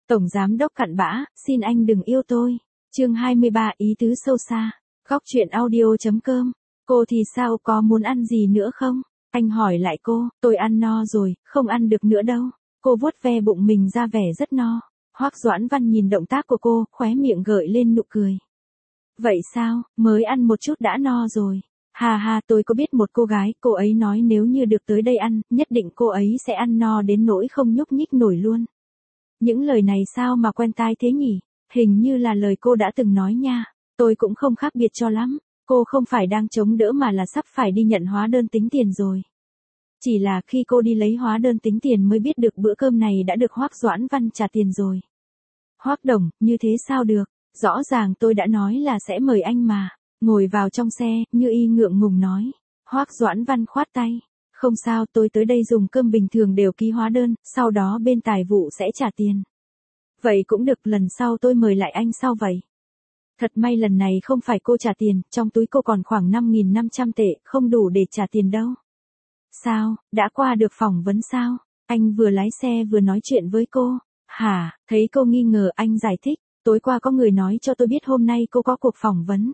Tổng giám đốc cặn bã, xin anh đừng yêu tôi. Chương 23 ý tứ sâu xa. Góc truyện audio.com. Cô thì sao, có muốn ăn gì nữa không? Anh hỏi lại cô, tôi ăn no rồi, không ăn được nữa đâu. Cô vuốt ve bụng mình ra vẻ rất no. Hoắc Doãn Văn nhìn động tác của cô, khóe miệng gợi lên nụ cười. Vậy sao, mới ăn một chút đã no rồi. Hà hà, tôi có biết một cô gái, cô ấy nói nếu như được tới đây ăn, nhất định cô ấy sẽ ăn no đến nỗi không nhúc nhích nổi luôn. Những lời này sao mà quen tai thế nhỉ? Hình như là lời cô đã từng nói nha. Tôi cũng không khác biệt cho lắm. Cô không phải đang chống đỡ mà là sắp phải đi nhận hóa đơn tính tiền rồi. Chỉ là khi cô đi lấy hóa đơn tính tiền mới biết được bữa cơm này đã được Hoắc Doãn Văn trả tiền rồi. Hoắc đồng, như thế sao được? Rõ ràng tôi đã nói là sẽ mời anh mà. Ngồi vào trong xe, Như Y ngượng ngùng nói. Hoắc Doãn Văn khoát tay. Không sao, tôi tới đây dùng cơm bình thường đều ký hóa đơn, sau đó bên tài vụ sẽ trả tiền. Vậy cũng được, lần sau tôi mời lại anh sau vậy. Thật may lần này không phải cô trả tiền, trong túi cô còn khoảng 5.500 tệ, không đủ để trả tiền đâu. Sao, đã qua được phỏng vấn sao? Anh vừa lái xe vừa nói chuyện với cô. Hả, thấy cô nghi ngờ anh giải thích, tối qua có người nói cho tôi biết hôm nay cô có cuộc phỏng vấn.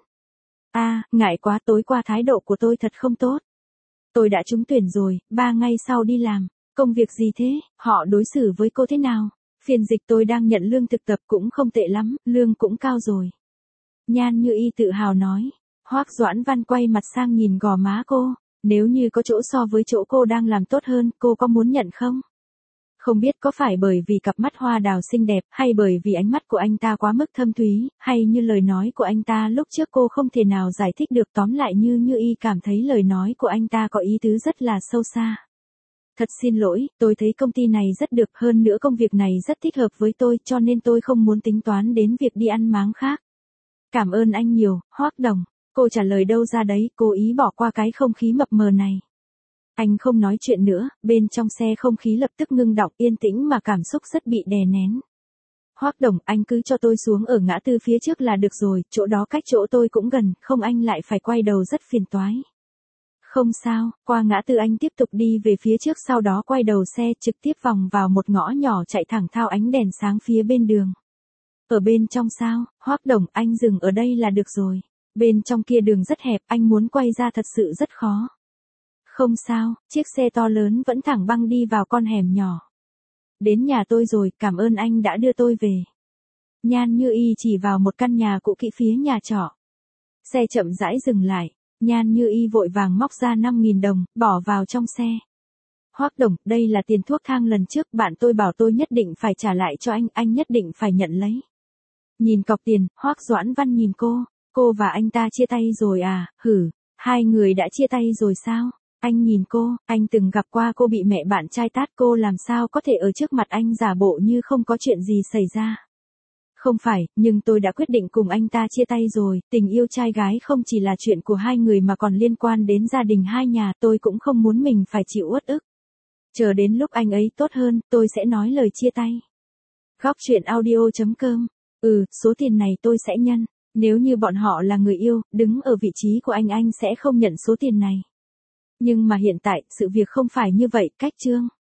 Ngại quá, tối qua thái độ của tôi thật không tốt. Tôi đã trúng tuyển rồi, 3 ngày sau đi làm. Công việc gì thế, họ đối xử với cô thế nào? Phiên dịch tôi đang nhận lương thực tập cũng không tệ lắm, lương cũng cao rồi. Nhan Như Y tự hào nói. Hoắc Doãn Văn quay mặt sang nhìn gò má cô. Nếu như có chỗ so với chỗ cô đang làm tốt hơn, cô có muốn nhận không? Không biết có phải bởi vì cặp mắt hoa đào xinh đẹp, hay bởi vì ánh mắt của anh ta quá mức thâm thúy, hay như lời nói của anh ta lúc trước cô không thể nào giải thích được. Tóm lại Như Y cảm thấy lời nói của anh ta có ý tứ rất là sâu xa. Thật xin lỗi, tôi thấy công ty này rất được, hơn nữa công việc này rất thích hợp với tôi, cho nên tôi không muốn tính toán đến việc đi ăn máng khác. Cảm ơn anh nhiều, Hoắc đồng. Cô trả lời đâu ra đấy, cố ý bỏ qua cái không khí mập mờ này. Anh không nói chuyện nữa, bên trong xe không khí lập tức ngưng đọng, yên tĩnh mà cảm xúc rất bị đè nén. Hoắc đồng, anh cứ cho tôi xuống ở ngã tư phía trước là được rồi, chỗ đó cách chỗ tôi cũng gần, không anh lại phải quay đầu rất phiền toái. Không sao, qua ngã tư anh tiếp tục đi về phía trước, sau đó quay đầu xe trực tiếp vòng vào một ngõ nhỏ chạy thẳng thao ánh đèn sáng phía bên đường. Ở bên trong sao, Hoắc đồng, anh dừng ở đây là được rồi. Bên trong kia đường rất hẹp, anh muốn quay ra thật sự rất khó. Không sao, chiếc xe to lớn vẫn thẳng băng đi vào con hẻm nhỏ. Đến nhà tôi rồi, cảm ơn anh đã đưa tôi về. Nhan Như Y chỉ vào một căn nhà cũ kỹ phía nhà trọ. Xe chậm rãi dừng lại, Nhan Như Y vội vàng móc ra 5.000 đồng, bỏ vào trong xe. Hoắc đồng, đây là tiền thuốc thang lần trước, bạn tôi bảo tôi nhất định phải trả lại cho anh nhất định phải nhận lấy. Nhìn cọc tiền, Hoắc Doãn Văn nhìn cô và anh ta chia tay rồi à? Hử, hai người đã chia tay rồi sao? Anh nhìn cô, anh từng gặp qua cô bị mẹ bạn trai tát, cô làm sao có thể ở trước mặt anh giả bộ như không có chuyện gì xảy ra. Không phải, nhưng tôi đã quyết định cùng anh ta chia tay rồi, tình yêu trai gái không chỉ là chuyện của hai người mà còn liên quan đến gia đình hai nhà, tôi cũng không muốn mình phải chịu uất ức. Chờ đến lúc anh ấy tốt hơn, tôi sẽ nói lời chia tay. Góc truyện audio.com. Số tiền này tôi sẽ nhân. Nếu như bọn họ là người yêu, đứng ở vị trí của anh sẽ không nhận số tiền này. Nhưng mà hiện tại, sự việc không phải như vậy, cách chương.